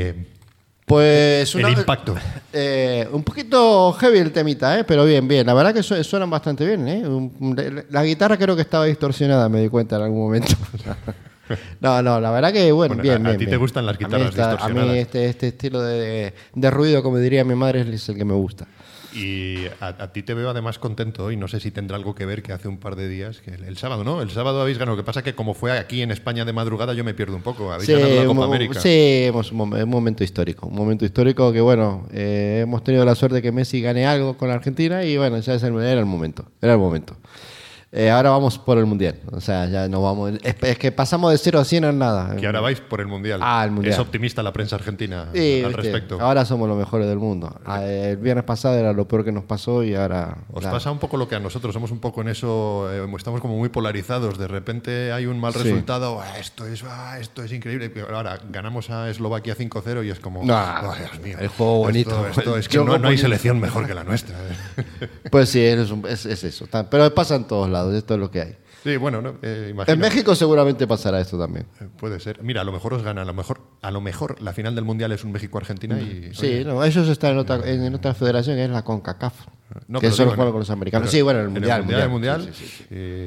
Pues el impacto? Un poquito heavy el temita, pero bien. La verdad que suenan bastante bien. La guitarra creo que estaba distorsionada, me di cuenta en algún momento. No, la verdad que bien. ¿A ti te gustan las guitarras distorsionadas? A mí este estilo de ruido, como diría mi madre, es el que me gusta. Y a ti te veo además contento hoy. No sé si tendrá algo que ver que hace un par de días, que el sábado, ¿no? El sábado habéis ganado. Lo que pasa es que como fue aquí en España de madrugada, yo me pierdo un poco. Habéis ganado la Copa América. Sí, un momento histórico. Un momento histórico que, bueno, hemos tenido la suerte de que Messi gane algo con la Argentina y, bueno, ya era el momento. Era el momento. Ahora vamos por el Mundial. O sea, ya no vamos. Es que pasamos de 0 a 100 en nada. Que ahora vais por el Mundial. El Mundial. Es optimista la prensa argentina Sí, al ¿viste? respecto. Ahora somos los mejores del mundo. El viernes pasado era lo peor que nos pasó y ahora... Os pasa un poco lo que a nosotros, somos un poco en eso, estamos como muy polarizados. De repente hay un mal resultado, esto es increíble. Pero ahora ganamos a Eslovaquia 5-0 y es como, Dios mío, el juego bonito. Esto es que no hay selección mejor que la nuestra. Pues sí, es eso. Pero pasa en todos lados, esto es lo que hay. Sí, bueno, no, imagino. En México seguramente pasará esto también. Puede ser. Mira, a lo mejor os gana, a lo mejor la final del Mundial es un México-Argentina y... Sí, oye, no, ellos están en otra fedieración que es la CONCACAF. no, que pero solo digo, juegan con los americanos. Sí, bueno, en el Mundial. Sí.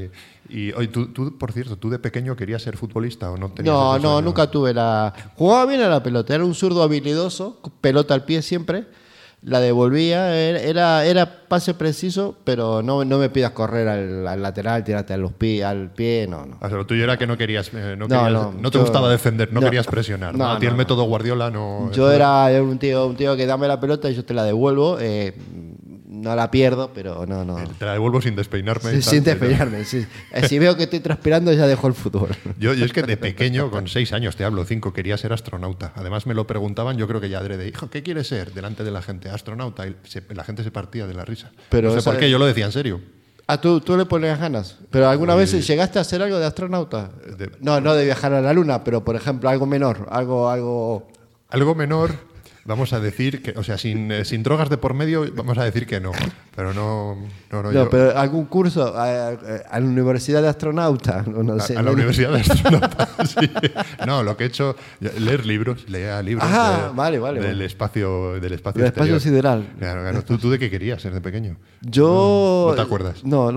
Y oye, tú, por cierto, ¿tú de pequeño querías ser futbolista o no tenías No, ese sueño? nunca tuve la... Jugaba bien a la pelota, era un zurdo habilidoso, pelota al pie siempre, la devolvía, era pase preciso, pero no me pidas correr al lateral, tirarte al pie, no. O sea, lo tuyo era que no querías, no te yo- gustaba defender, no no, querías presionar. no, A ti el no. método Guardiola no... Yo era un tío que dame la pelota y yo te la devuelvo, no la pierdo, pero no. Te la devuelvo sin despeinarme. y tal, Sin pero- despeinarme, sí. Si veo que estoy transpirando ya dejo el fútbol. Yo es que de pequeño, con 6 años, te hablo, 5, quería ser astronauta. Además me lo preguntaban, yo creo que ya adrede, hijo, ¿qué quieres ser? Delante de la gente, astronauta. Y la gente se partía de la risa. Pero no sé esa- por qué, yo lo decía en serio. Tú le pones ganas. ¿Pero alguna vez llegaste a hacer algo de astronauta? No de viajar a la luna, pero por ejemplo algo menor, algo... Algo menor, vamos a decir que, o sea, sin drogas de por medio, vamos a decir que no. Pero no, pero algún curso a la Universidad de Astronauta, no sé. a la Universidad de Astronauta, sí. No, lo que he hecho, leer libros, leía libros Vale. del espacio Del exterior. espacio sideral. Claro. ¿Tú de qué querías ser de pequeño? Yo... No te acuerdas. No.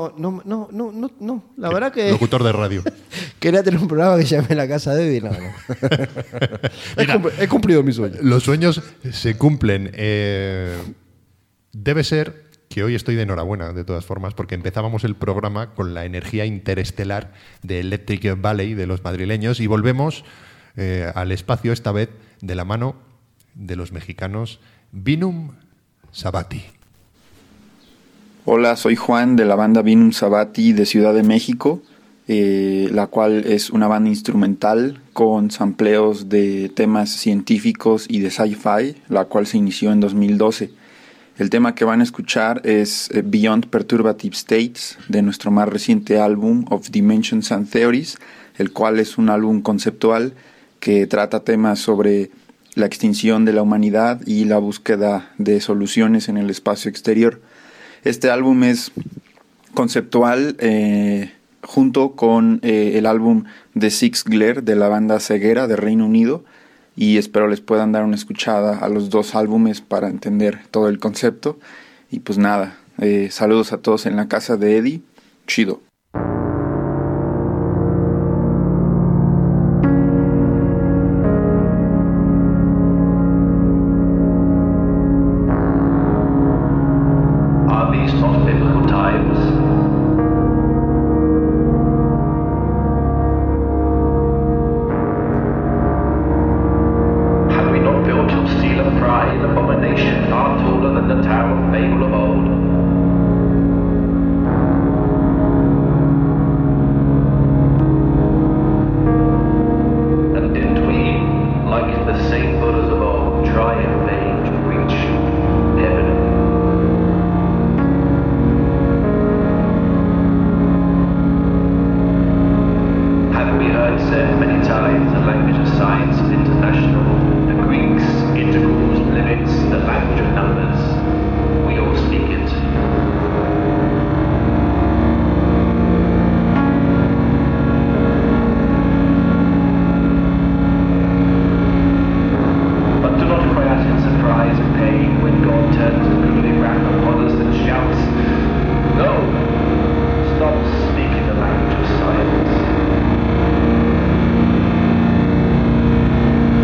La verdad que Locutor de radio. quería tener un programa que llame La Casa de Eddie. No. He cumplido mi sueño. Los sueños se cumplen. Debe ser que hoy estoy de enhorabuena, de todas formas, porque empezábamos el programa con la energía interestelar de Electric Valley, de los madrileños, y volvemos al espacio, esta vez de la mano de los mexicanos Vinum Sabati. Hola, soy Juan de la banda Vinum Sabati de Ciudad de México, la cual es una banda instrumental con sampleos de temas científicos y de sci-fi, la cual se inició en 2012. El tema que van a escuchar es Beyond Perturbative States, de nuestro más reciente álbum Of Dimensions and Theories, el cual es un álbum conceptual que trata temas sobre la extinción de la humanidad y la búsqueda de soluciones en el espacio exterior. Este álbum es conceptual junto con el álbum The Six Glare de la banda Ceguera de Reino Unido, y espero les puedan dar una escuchada a los dos álbumes para entender todo el concepto. Y pues nada, saludos a todos en la casa de Eddie. Chido. Are these not biblical times? Have we not built of steel and pride an abomination far taller than the Tower of Babel of old? And didn't we, like the same Buddhas of old, try in vain to reach heaven? Have we heard said many times the language of science is international, the Greeks, integrals, limits, the language of numbers? We all speak it. But do not cry out in surprise and pain when God turns gloomy wrath upon us and shouts, "No! Stop speaking the language of science."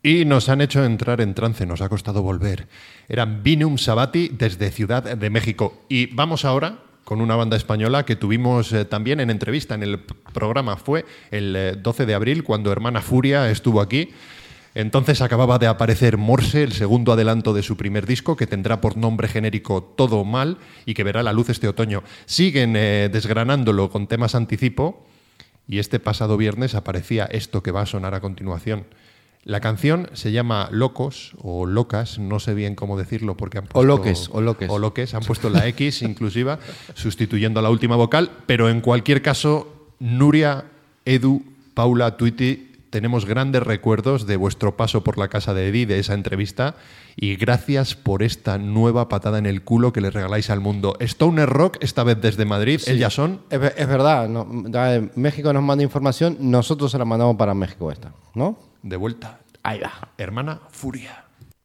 Y nos han hecho entrar en trance, nos ha costado volver. Eran Vinum Sabati desde Ciudad de México. Y vamos ahora con una banda española que tuvimos también en entrevista en el programa. Fue el 12 de abril cuando Hermana Furia estuvo aquí. Entonces acababa de aparecer Morse, el segundo adelanto de su primer disco, que tendrá por nombre genérico Todo Mal y que verá la luz este otoño. Siguen desgranándolo con temas anticipo y este pasado viernes aparecía esto que va a sonar a continuación. La canción se llama Locos o Locas, no sé bien cómo decirlo porque han puesto... O Loques. Han puesto la X inclusiva, sustituyendo a la última vocal, pero en cualquier caso, Nuria, Edu, Paula, Twitty, tenemos grandes recuerdos de vuestro paso por la casa de Eddie, de esa entrevista, y gracias por esta nueva patada en el culo que le regaláis al mundo. Stoner Rock, esta vez desde Madrid, Sí. ellas son... Es verdad, México nos manda información, nosotros se la mandamos para México esta, ¿no? De vuelta. Ahí va. Hermana Furia.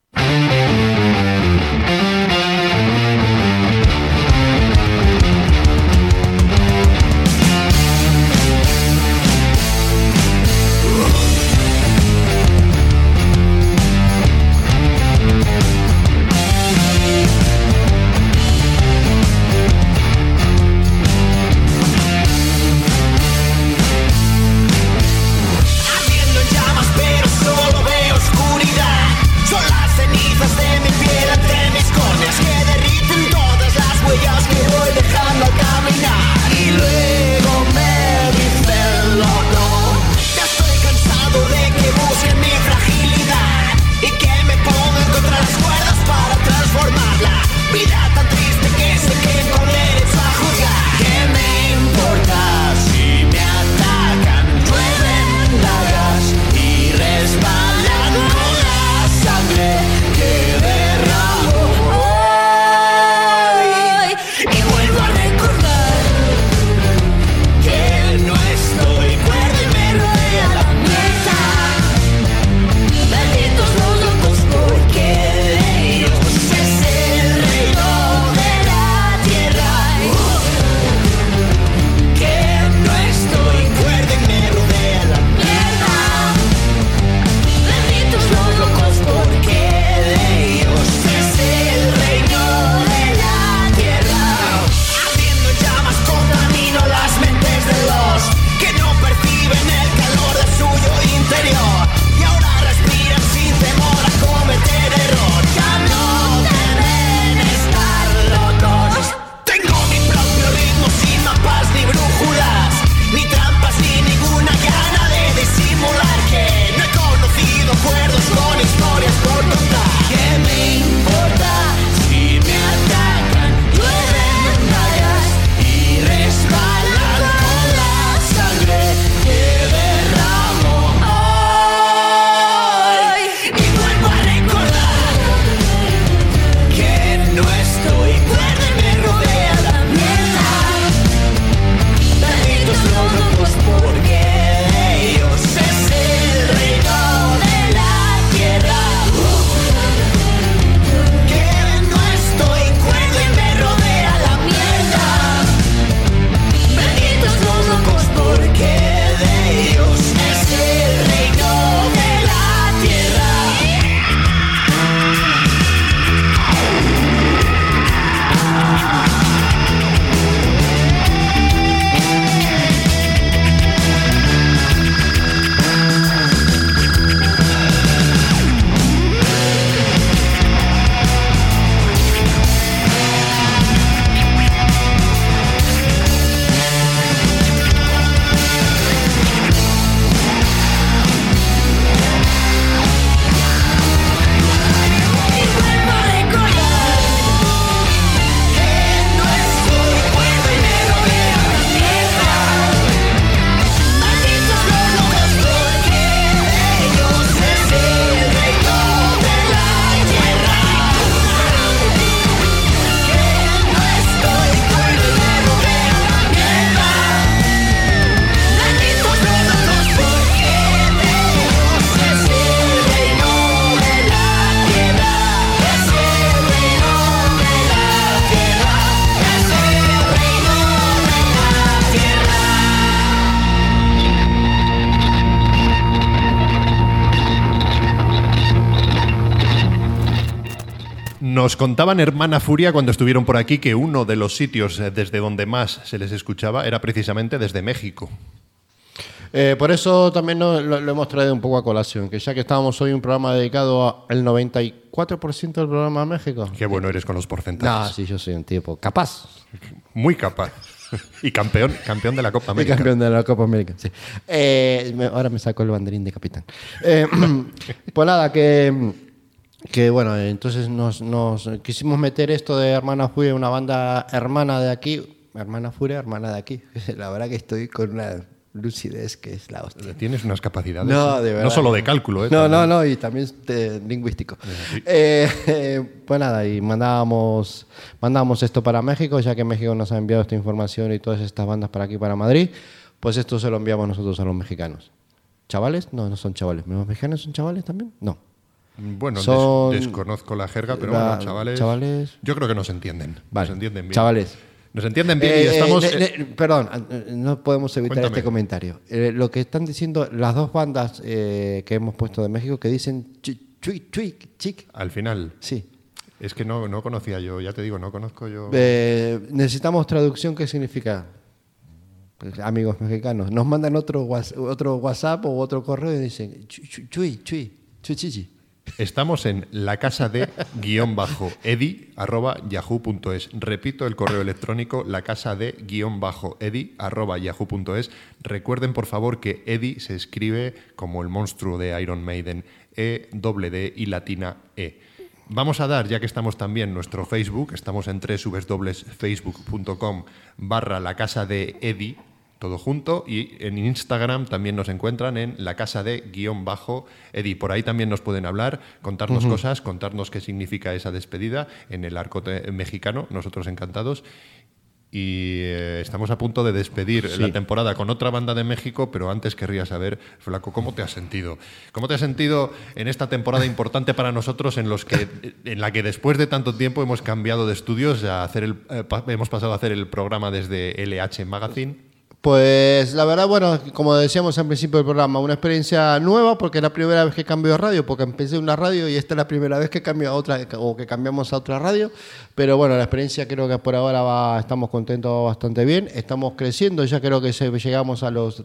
Ardiendo en llamas, pero solo veo oscuridad. Son las cenizas de mi piel ante mis cortes. Nos contaban Hermana Furia cuando estuvieron por aquí que uno de los sitios desde donde más se les escuchaba era precisamente desde México. Por eso también lo hemos traído un poco a colación, que ya que estábamos hoy un programa dedicado al 94% del programa a México. Qué bueno eres con los porcentajes. No, sí, yo soy un tipo capaz. Muy capaz. Y campeón de la Copa América. Y campeón de la Copa América, sí. Ahora me saco el banderín de capitán. Pues nada, que bueno, entonces nos quisimos meter esto de Hermana Furia, una banda hermana de aquí. Hermana Furia, hermana de aquí. La verdad que estoy con una lucidez que es la hostia. Tienes unas capacidades. No, de verdad. No solo de cálculo, No, y también lingüístico. Sí. Pues nada, y mandábamos esto para México, ya que México nos ha enviado esta información y todas estas bandas para aquí, para Madrid, pues esto se lo enviamos nosotros a los mexicanos. ¿Chavales? No son chavales. ¿Los mexicanos son chavales también? No. Bueno, Son- desconozco la jerga, pero bueno, chavales. Yo creo que nos entienden. Vale. Nos entienden bien. Chavales. Nos entienden bien y estamos. Perdón, no podemos evitar Cuéntame. este comentario. Lo que están diciendo las dos bandas que hemos puesto de México que dicen chic. Al final. Sí. Es que no conocía yo, ya te digo, no conozco yo. Necesitamos traducción. ¿Qué significa? Pues, amigos mexicanos, nos mandan otro WhatsApp o otro correo y dicen chichi. Estamos en la casa de _edi@yahoo.es. Repito el correo electrónico, la casa de _edi@yahoo.es. Recuerden, por favor, que Eddie se escribe como el monstruo de Iron Maiden, E-D-D y latina E. Vamos a dar, ya que estamos también, nuestro Facebook. Estamos en www.facebook.com/la casa de Eddie, todo junto, y en Instagram también nos encuentran en la casa de _Eddie. Por ahí también nos pueden hablar, contarnos cosas, contarnos qué significa esa despedida en el arco mexicano, nosotros encantados. Y estamos a punto de despedir la temporada con otra banda de México, pero antes querría saber, Flaco, ¿cómo te has sentido? ¿Cómo te has sentido en esta temporada importante para nosotros en la que después de tanto tiempo hemos cambiado de estudios, hemos pasado a hacer el programa desde LH Magazine? Pues la verdad, bueno, como decíamos al principio del programa, una experiencia nueva porque es la primera vez que cambio de radio, porque empecé una radio y esta es la primera vez que cambio a otra, o que cambiamos a otra radio. Pero bueno, la experiencia creo que por ahora estamos contentos bastante bien, estamos creciendo, ya creo que llegamos a los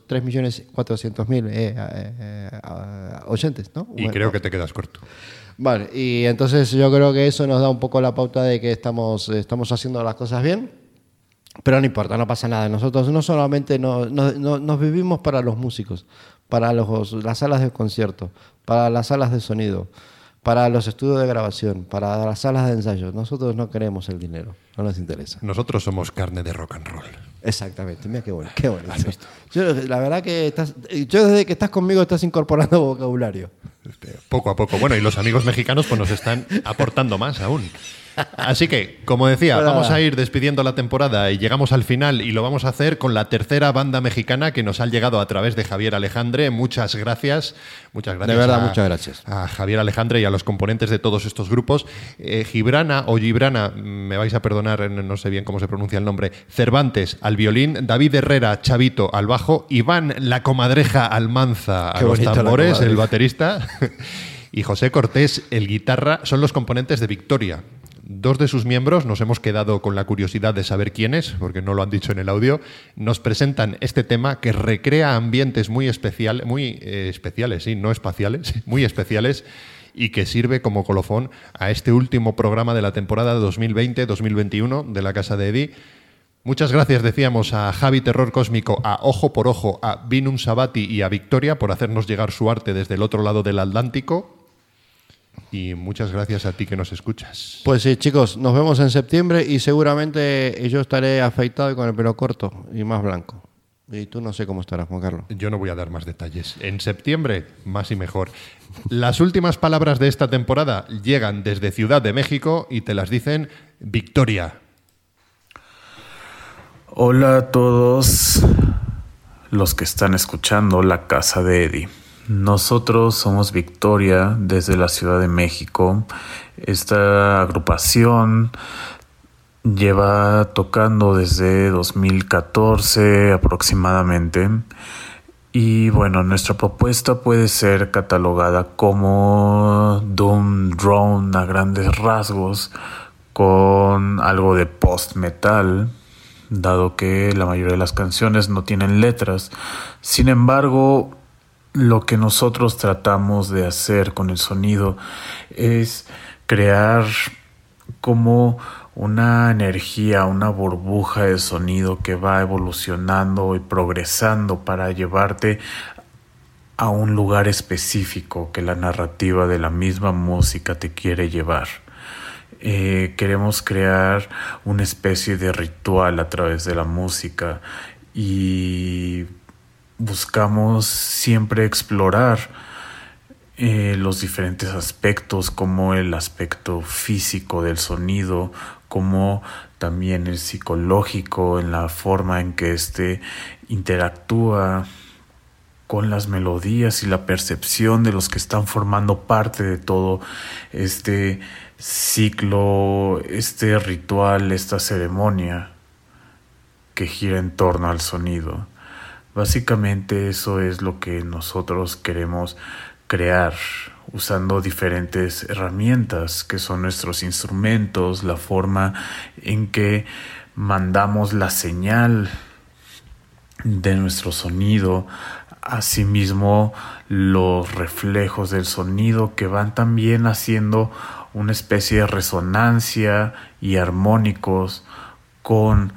3.400.000 oyentes, ¿no? Y creo que te quedas corto. Vale, y entonces yo creo que eso nos da un poco la pauta de que estamos haciendo las cosas bien. Pero no importa, no pasa nada. Nosotros no solamente nos vivimos para los músicos, para las salas de concierto, para las salas de sonido, para los estudios de grabación, para las salas de ensayo. Nosotros no queremos el dinero, no nos interesa. Nosotros somos carne de rock and roll. Exactamente, mira qué bueno. ¿Has visto? La verdad que desde que estás conmigo estás incorporando vocabulario. Poco a poco. Bueno, y los amigos mexicanos pues nos están aportando más aún. Así que, como decía, vamos a ir despidiendo la temporada y llegamos al final y lo vamos a hacer con la tercera banda mexicana que nos ha llegado a través de Javier Alejandre. Muchas gracias. Muchas gracias. De verdad, muchas gracias. A Javier Alejandre y a los componentes de todos estos grupos. Gibrana, me vais a perdonar, no sé bien cómo se pronuncia el nombre, Cervantes al violín, David Herrera Chavito al bajo, Iván La Comadreja Almanza a los tambores, el baterista, y José Cortés, el guitarra, son los componentes de Victoria. Dos de sus miembros, nos hemos quedado con la curiosidad de saber quiénes, porque no lo han dicho en el audio, nos presentan este tema que recrea ambientes muy especiales, no espaciales, muy especiales, y que sirve como colofón a este último programa de la temporada 2020-2021 de la Casa de Eddie. Muchas gracias, decíamos, a Javi Terror Cósmico, a Ojo por Ojo, a Vinum Sabati y a Victoria por hacernos llegar su arte desde el otro lado del Atlántico. Y muchas gracias a ti que nos escuchas. Pues sí, chicos, nos vemos en septiembre y seguramente yo estaré afeitado y con el pelo corto y más blanco. Y tú no sé cómo estarás, Juan Carlos. Yo no voy a dar más detalles. En septiembre, más y mejor. Las últimas palabras de esta temporada llegan desde Ciudad de México y te las dicen Victoria. Hola a todos los que están escuchando La Casa de Eddie. Nosotros somos Victoria desde la Ciudad de México. Esta agrupación lleva tocando desde 2014 aproximadamente Y bueno, nuestra propuesta puede ser catalogada como Doom Drone a grandes rasgos, con algo de post-metal, dado que la mayoría de las canciones no tienen letras. Sin embargo, lo que nosotros tratamos de hacer con el sonido es crear como una energía, una burbuja de sonido que va evolucionando y progresando para llevarte a un lugar específico que la narrativa de la misma música te quiere llevar. Queremos crear una especie de ritual a través de la música y buscamos siempre explorar los diferentes aspectos, como el aspecto físico del sonido, como también el psicológico, en la forma en que éste interactúa con las melodías y la percepción de los que están formando parte de todo este ciclo, este ritual, esta ceremonia que gira en torno al sonido. Básicamente eso es lo que nosotros queremos crear, usando diferentes herramientas que son nuestros instrumentos, la forma en que mandamos la señal de nuestro sonido, asimismo los reflejos del sonido que van también haciendo una especie de resonancia y armónicos con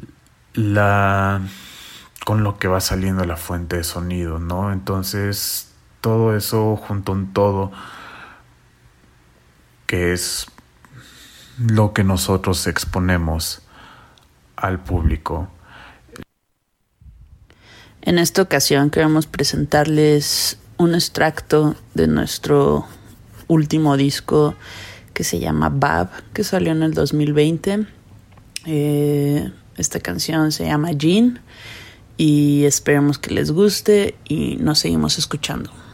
lo que va saliendo de la fuente de sonido, ¿no? Entonces todo eso junto en todo, que es lo que nosotros exponemos al público. En esta ocasión queremos presentarles un extracto de nuestro último disco que se llama Bab, que salió en el 2020. Esta canción se llama Jean y esperemos que les guste y nos seguimos escuchando.